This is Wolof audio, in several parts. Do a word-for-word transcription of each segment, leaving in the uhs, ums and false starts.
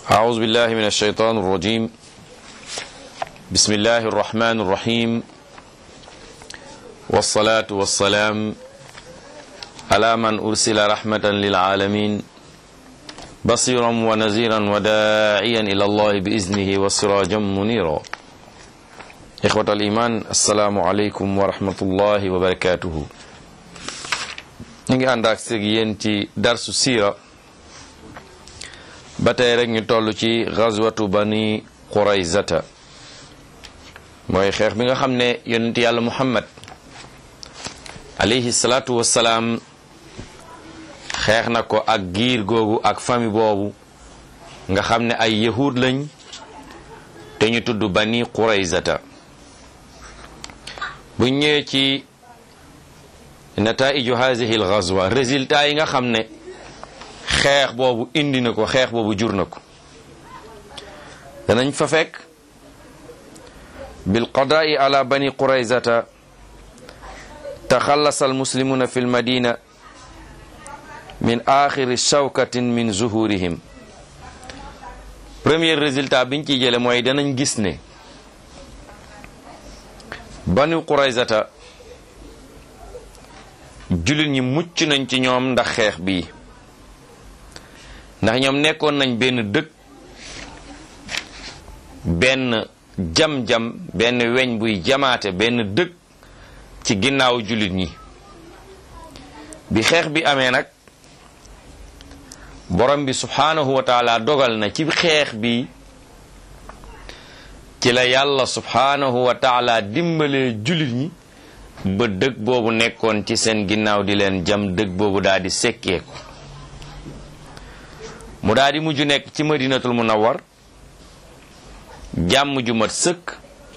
أعوذ بالله من الشيطان الرجيم بسم الله الرحمن الرحيم والصلاة والسلام على من أرسل رحمة للعالمين بصيرا ونذيرا وداعيا إلى الله بإذنه وسراجا منيرا إخوة الإيمان السلام عليكم ورحمة الله وبركاته نيجي عندك سيجينتي درس السيرة ba tey rek ñu toll ci gazwatu bani quraizata mooy xeex bi nga xam ne yonent yàlla muhammad alayhi salaatu wassalaam xeex na ko ak giir googu ak famille boobu nga xam ne ay yahud lañ te ñu tudd bani quraizata bu ñëwee ci nataiju hazihi al ghazwa résultat yi nga xam ne xeex boobu indi na ko xeex boobu jur na ko danañ fa fekk bil qadaai ala bani quraizata taxallasa almuslimuna fi lmadina min axiri shawkatin min zuhurihim premier résultat biñ ciy jële mooy danañ gis ne bani quraizata jullit ñi mucc nañ ci ñoom ndax xeex bii ndax ñoom nekkoon nañ benn dëkk benn jam-jam benn weñ buy jamaate benn dëkk ci ginnaaw jullit ñi bi xeex bi amee nag borom bi subhanahu wa taala dogal na ci xeex bi ci la yàlla subhanahu wa taala dimbalee jullit ñi ba dëkk boobu nekkoon ci seen ginnaaw di leen jam dëkk boobu daal di sekkeeku mu daal di mujj nekk ci madinatul munawwar jàmm ju mat sëkk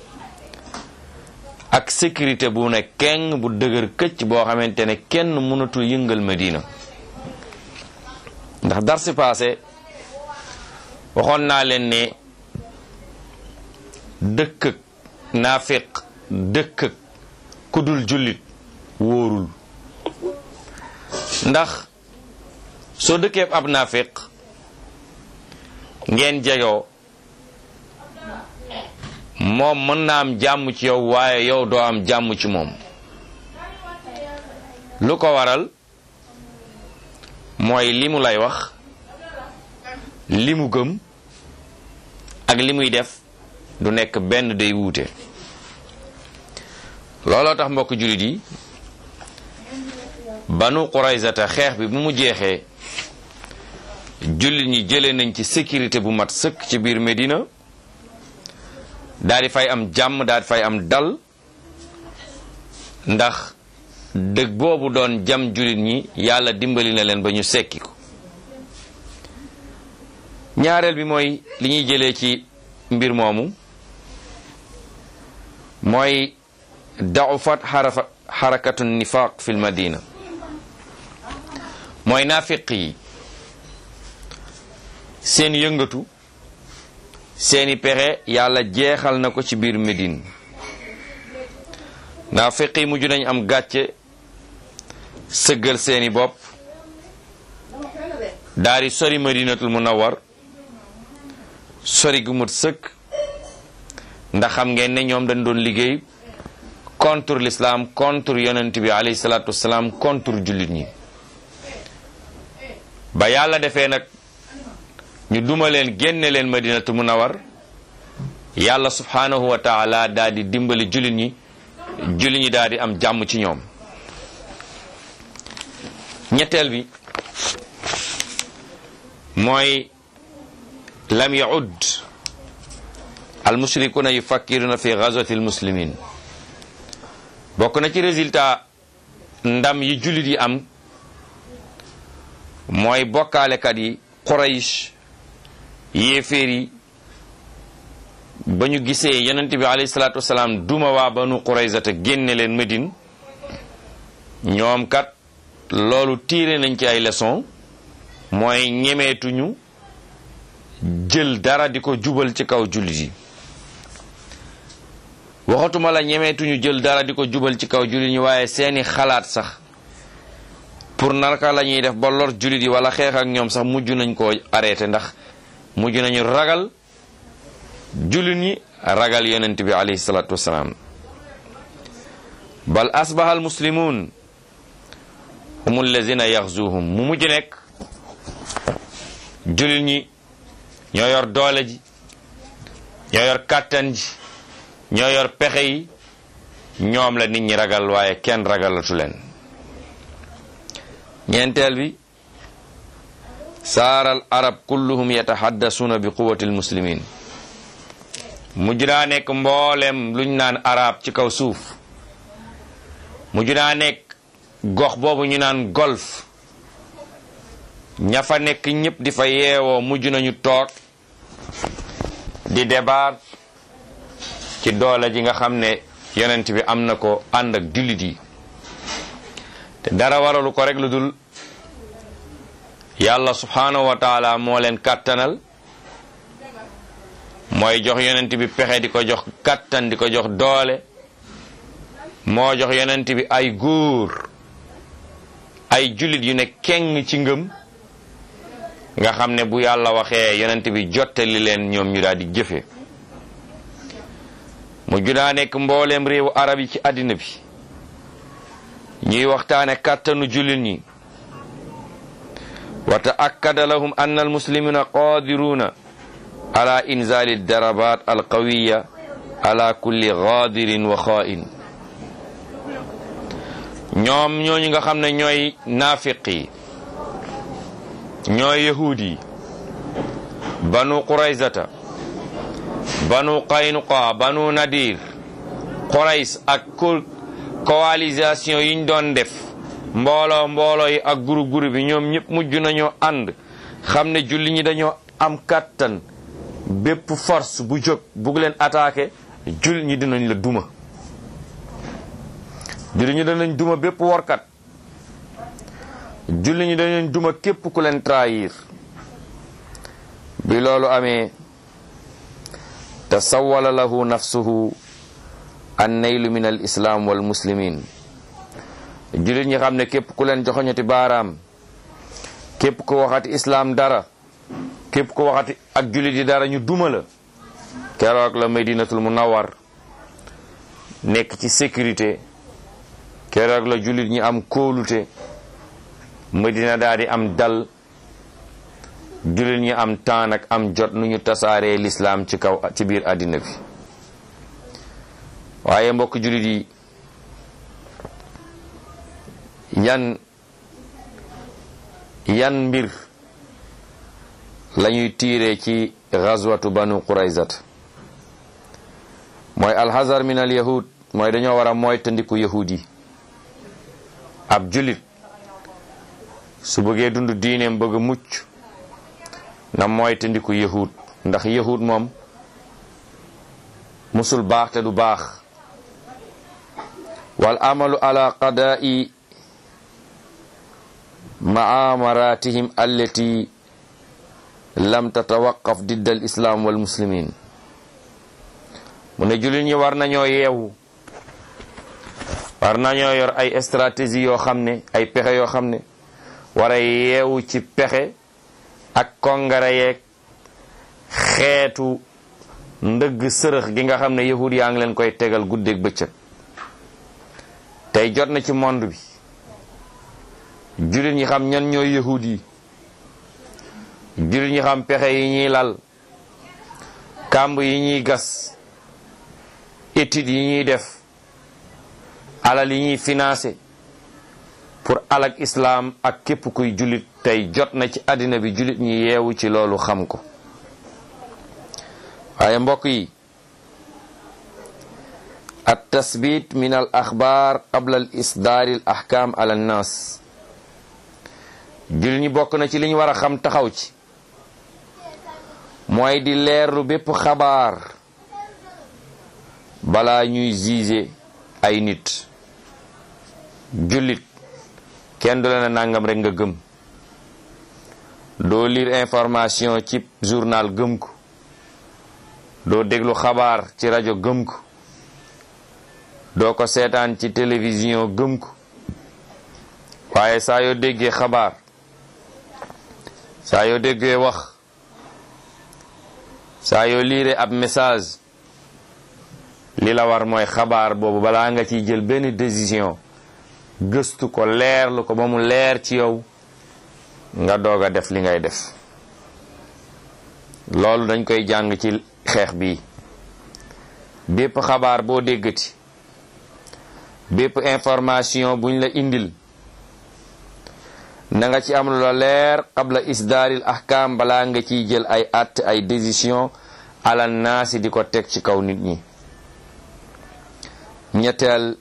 ak sécurité bu ne keng bu dëgër këcc boo xamante ne kenn mënatul yëngal madina ndax dar si passé waxoon naa leen ne dëkk ak naafiq dëkk ak kudul jullit wóorul ndax soo dëkkee ab naafiq ngeen jegoo moom mën na am jàmm ci yow waaye yow doo am jàmm ci moom lu ko waral mooy li mu lay wax li mu gëm ak li muy def du nekk benn day wuute looloo tax mbokk jullit yi banu quraizata xeex bi bu mu jeexee jullit ñi jëlee nañ ci sécurité bu mat sëkk ci biir Medina daal di fay am jàmm daal di fay am dal ndax dëgg boobu doon jam jullit ñi yàlla dimbali na leen ba ñu sekki ko ñaareel bi mooy li ñuy jëlee ci mbir moomu mooy da'ufat xarafa xarakatu nifaq fil madina mooy naafiq yi seen yëngatu seeni pexe yàlla jeexal na ko ci biir Médine naafiq yi mujj nañ am gàcce sëggal seeni bopp daal di sori Madinatul Munawwar sori gu mat sëkk ndax xam ngeen ne ñoom dañ doon liggéey contre l'islam contre yonent bi alayhi salaatu wasalaam contre jullit ñi ba yàlla defee nag ñu duma leen génne leen madinatu munawar yàlla subhanahu wa taala daal di dimbali jullit ñi jullit ñi daal di am jàmm ci ñoom ñetteel bi mooy lam yaud al mushrikuna yufakkiruna fi ghazwati al muslimin bokk na ci résultat ndam yi jullit yi am mooy bokkaalekat yi Quraysh yéeféer yi ba ñu gisee yonent bi alayhi salaatu wasalaam duma waa banu quraizata génne leen Médine ñoom kat loolu tiire nañ ci ay leçon mooy ñemeetuñu jël dara di ko jubal ci kaw jullit yi waxatuma la ñemeetuñu jël dara di ko jubal ci kaw jullit ñi waaye seeni xalaat sax pour narka la ñuy def ba lor jullit yi wala xeex ak ñoom sax mujj nañ koo arrêté ndax mujj nañu ragal jullit ñi ragal yonent bi alayhi salaatu wasalaam. bal asbaha al muslimun hum allazina yaxzuhum mu mujj nekk jullit ñi ñoo yor doole ji, ñoo yor kàttan ji, ñoo yor pexe yi, ñoom la nit ñi ragal waaye kenn ragalatu leen. ñeenteel bi saaral arab kulluhum yatahaddasuna bi quwwati al muslimin mujj naa nekk mboolem luñ naan arab ci kaw suuf, mujj naa nekk gox boobu ñu naan golf, ña fa nekk ñëpp di fa yeewoo mujj nañu toog di débat ci doole ji nga xam ne yonent bi am na ko ànd ak jullit yi. te dara waralu ko rek lu dul yàlla subhanahu wa taala moo leen kàttanal, mooy jox yonent bi pexe di ko jox kàttan di ko jox doole, moo jox yonent bi ay góor ay jullit yu ne keng ci ngëm nga xam ne bu yàlla waxee yonent bi jottali leen ñoom ñu daal di jëfe. mu judaa nekk mbooleem réewu arab yi ci àddina bi ñuy waxtaane kàttanu jullit ñi. wa ta'akkada lahum anna almuslimina qadiruna ala inzali darabat alqawiya ala kulli ghadirin wa kha'in. ñoom ñooñu nga xam ne ñooy naafiq yi, ñooy yahuud yi, banu quraysata, banu qaynuqa, banu nadir, qurays ak coalisation yiñ doon def, mbooloo mbooloo yi ak groupe groupe bi, ñoom ñëpp mujj nañoo ànd xam ne julli ñi dañoo am kàttan, bépp force bu jóg bugg leen attaqué julli ñi dinañ la duma. julli ñi danañ duma bépp workat, julli ñi danañ duma képp ku leen trahir. bi loolu amee tasawwala lahu nafsuhu an naylu min al islam wal muslimin. jullit ñi xam ne képp ku leen joxoñati baaraam, képp ku waxati islam dara, képp ku waxati ak jullit yi dara ñu duma la. keroog la Madinatul Munawwar nekk ci sécurité, keroog la jullit ñi am kóolute, Madina daal di am dal, jullit ñi am temps ak am jot nu ñu tasaaree l'islam ci kaw ci biir àddina bi. waaye mbokk jullit yi, yan yan mbir lañuy tiire ci ghazwatu banu quraysat? mooy alhazar min al yahud, mooy dañoo war a mooy tandiku yahud yi. ab jullit su bëggee dund diineem bëgg a mucc na mooy tandiku yahud, ndax yahud moom musul baax te du baax. wal amalu ala qada'i ma'amaratihim allati lam tatawaqqaf didda al islam wal muslimin. mu ne jullit ñi war nañoo yeewu, war nañoo yor ay stratégie yoo xam ne ay pexe yoo xam ne war a yeewu ci pexe ak kongara yeeg xeetu ndëgg sërëx gi nga xam ne yahud yaa ngi leen koy tegal guddeeg bëccëg. tey jot na ci monde bi jullit ñi xam ñan ñooy yahud yi, jullit ñi xam pexe yi ñuy lal, kàmb yi ñuy gas, études yi ñuy def, alal yi ñuy financé pour alak islam ak képp kuy jullit. tey jot na ci àddina bi jullit ñi yeewu ci loolu xam ko. waaye mbokk yi, at tasbit min al axbaar qabla al isdaari al ahkam ala nnaas. jullit ñi bokk na ci li ñu war a xam taxaw ci mooy di leerlu bépp xabaar balaa ñuy juger ay nit. jullit kenn du la ne nangam rek nga gëm. doo lire information ci journal gëm ko, doo déglu xabaar ci rajo gëm ko, doo ko seetaan ci télévision gëm ko. waaye saa yoo déggee xabaar, saa yoo déggee wax, saa yoo liire ab message li la war mooy xabaar boobu balaa nga ciy jël benn décision gëstu ko leerlu ko ba mu leer ci yow nga doog a def li ngay def. loolu dañ koy jàng ci xeex bi. bépp xabaar boo déggati, bépp information buñ la indil, na nga ci am lu la leer qabla isdaaril ahkam balaa nga ciy jël ay at ay décision ala naasi di ko teg ci kaw nit ñi. ñetteel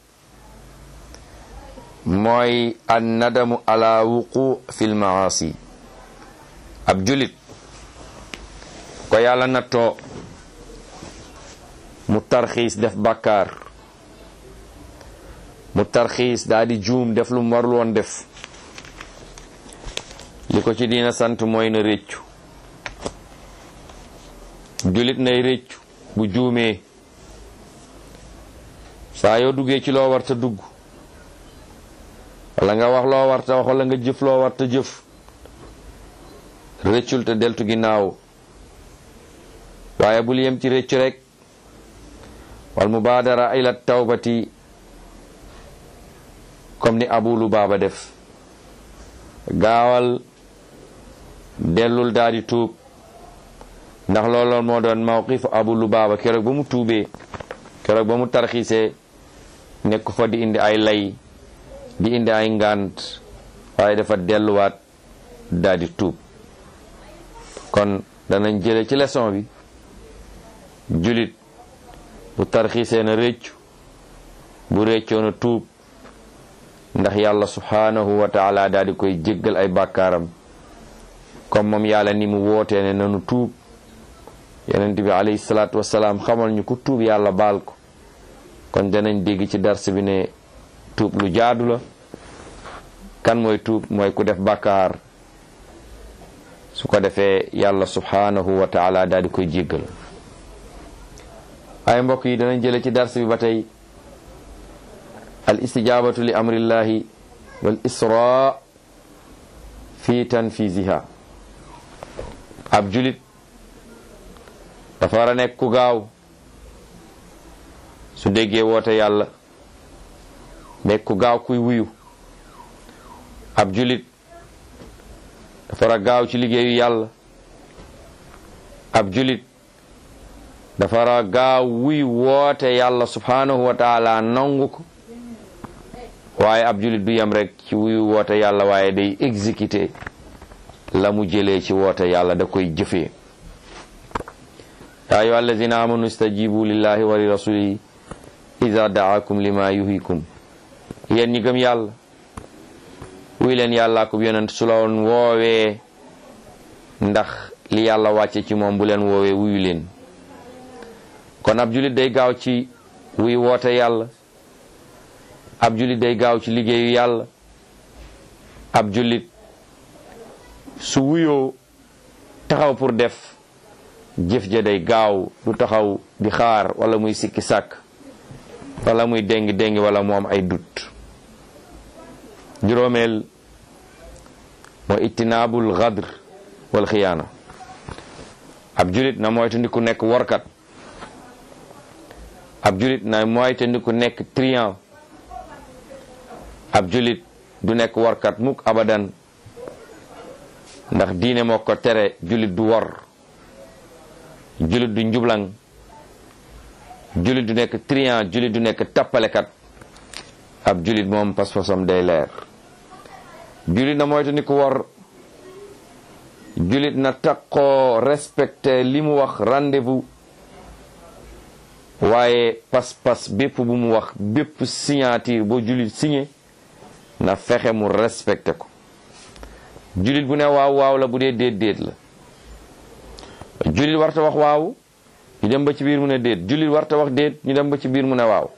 mooy an nadamu ala wuqu fil maasi. ab julit ko yàlla nattoo mu tarxiis def bàkkaar, mu tarxiis daa di juum def lu mu warul woon def, li ko ci diina sant mooy na réccu. julit nay réccu bu juumee. saa yoo duggee ci loo warta dugg wala nga wax loo warta wax wala nga jëf loo warta jëf, réccul te deltu ginnaaw. waaye bul yem ci réccu rek. wal mubaadara ila tawbati comme ni Abu Lubaaba def. gaawal dellul daal di tuub, ndax looloon moo doon mawqifu Abu Lubaaba keroog ba mu tuubee, keroog ba mu tarxiisee nekk fa di indi ay lay di indi ay ngànt, waaye dafa delluwaat daal di tuub. kon danañ jële ci leçon bi julit bu tarxiisee na réccu, bu réccoo na tuub, ndax yàlla subhanahu wa taala daal di koy jéggal ay bàkkaaram comme moom yàlla ni mu wootee ne nanu tuub. yonent bi alayhi salaatu wassalaam xamal ñu ku tuub yàlla baal ko. kon danañ dégg ci dars bi ne tuub lu jaadu la. kan mooy tuub? mooy ku def bàkkaar, su ko defee yàlla subhanahu wa taala daal di koy jéggal. ay mbokk yi danañ jële ci dars bi ba tey al istijabatu li amrillahi wal isra fi tanfiziha. ab julit dafa war a nekk ku gaaw su déggee woote yàlla, nekk ku gaaw kuy wuyu. ab julit dafa war a gaaw ci liggéeyu yàlla. ab julit dafa war a gaaw wuy woote yàlla subhanahu wa taala nangu ko. waaye ab julit du yem rek ci wuyu woote yàlla, waaye day exécuter la mu jëlee ci woote yàlla, da koy jëfee. yaa ayyuha allazina amanu istajibu lillahi wa li rasulihi iza daakum lima yuhikum. yéen ñi gëm yàlla wuy leen yàlla ko yonent su la woon woowee ndax li yàlla wàcce ci moom bu leen woowee wuyu leen. kon ab julit day gaaw ci wuy woote yàlla. ab julit day gaaw ci liggéeyu yàlla. ab julit su wuyoo taxaw pour def, jëf ja day gaaw, du taxaw di xaar wala muy sikki sàkk wala muy déngi déngi wala mu am ay dut. juróomeel mooy itinaabul gadr wal xiyaana. ab julit na moytandiku nekk workat. ab julit na moytandiku nekk trian. ab julit du nekk workat mukk abadan, ndax diine moo ko tere. julit du wor, julit du njublang, julit du nekk trian, julit du nekk tappalekat. ab julit moom pas-pasam day leer. julit na moytu ni ko wor. julit na takkoo respecté li mu wax rendez-vous, waaye pas-pas bépp bu mu wax, bépp signature boo julit signé na fexe mu respecté ko. julit bu ne waaw waaw la, bu dee déet déet la. julit warta wax waaw ñu dem ba ci biir mu ne déet, julit warta wax déet ñu dem ba ci biir mu ne waaw.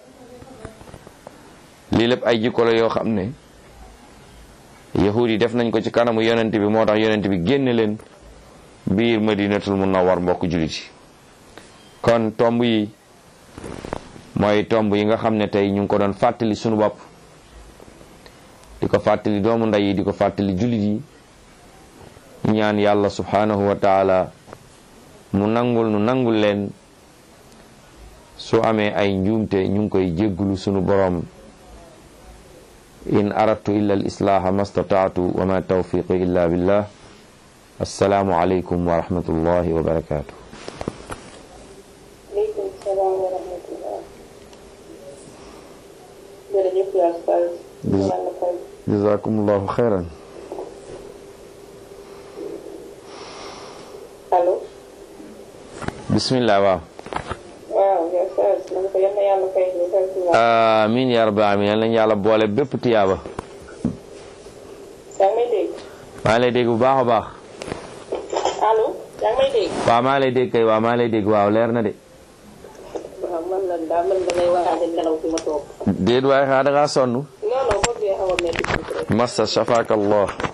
lii lépp ay jikko la yoo xam ne yahudi def nañ ko ci kanamu yonent bi, moo tax yonent bi génne leen biir madinatul munawwar. mbokk julit yi, kon tomb yi mooy tomb yi nga xam ne tey ñu ngi ko doon fàttali sunu bopp, di ko fàttali doomu ndey yi, di ko fàttali julit yi. ñaan yàlla subhanahu wa taala mu nangul nu nangul leen. su amee ay njuumte ñu ngi koy jéggulu sunu boroom. in aradtu illa al islaaha mastataatu wa ma tawfiqi illa billah. assalaamu aleykum wa rahmatullahi wa barakaatu. aleykum salaam wa rahmatullah. jërëjëf yaa Ustaz. jazakumullahu xayran. allo. bismillah. waaw. waaw yaa Ustaz. man ko yal na yàlla fay ñu. amiin yaa rabbi amiin yal nañu yàlla boole bépp tiyaaba. yaa ngi may dégg. maa ngi lay dégg bu baax a baax. allo. yaa ngi may dégg. waaw maa ngi lay dégg kay waaw maa ngi lay dégg waaw leer na de. waaw man la daa man damay waxaale nelaw fi ma toog. déet waaye xaa da ngaa sonn. non non boobu day xaw a métti. massa shafaaka Allah.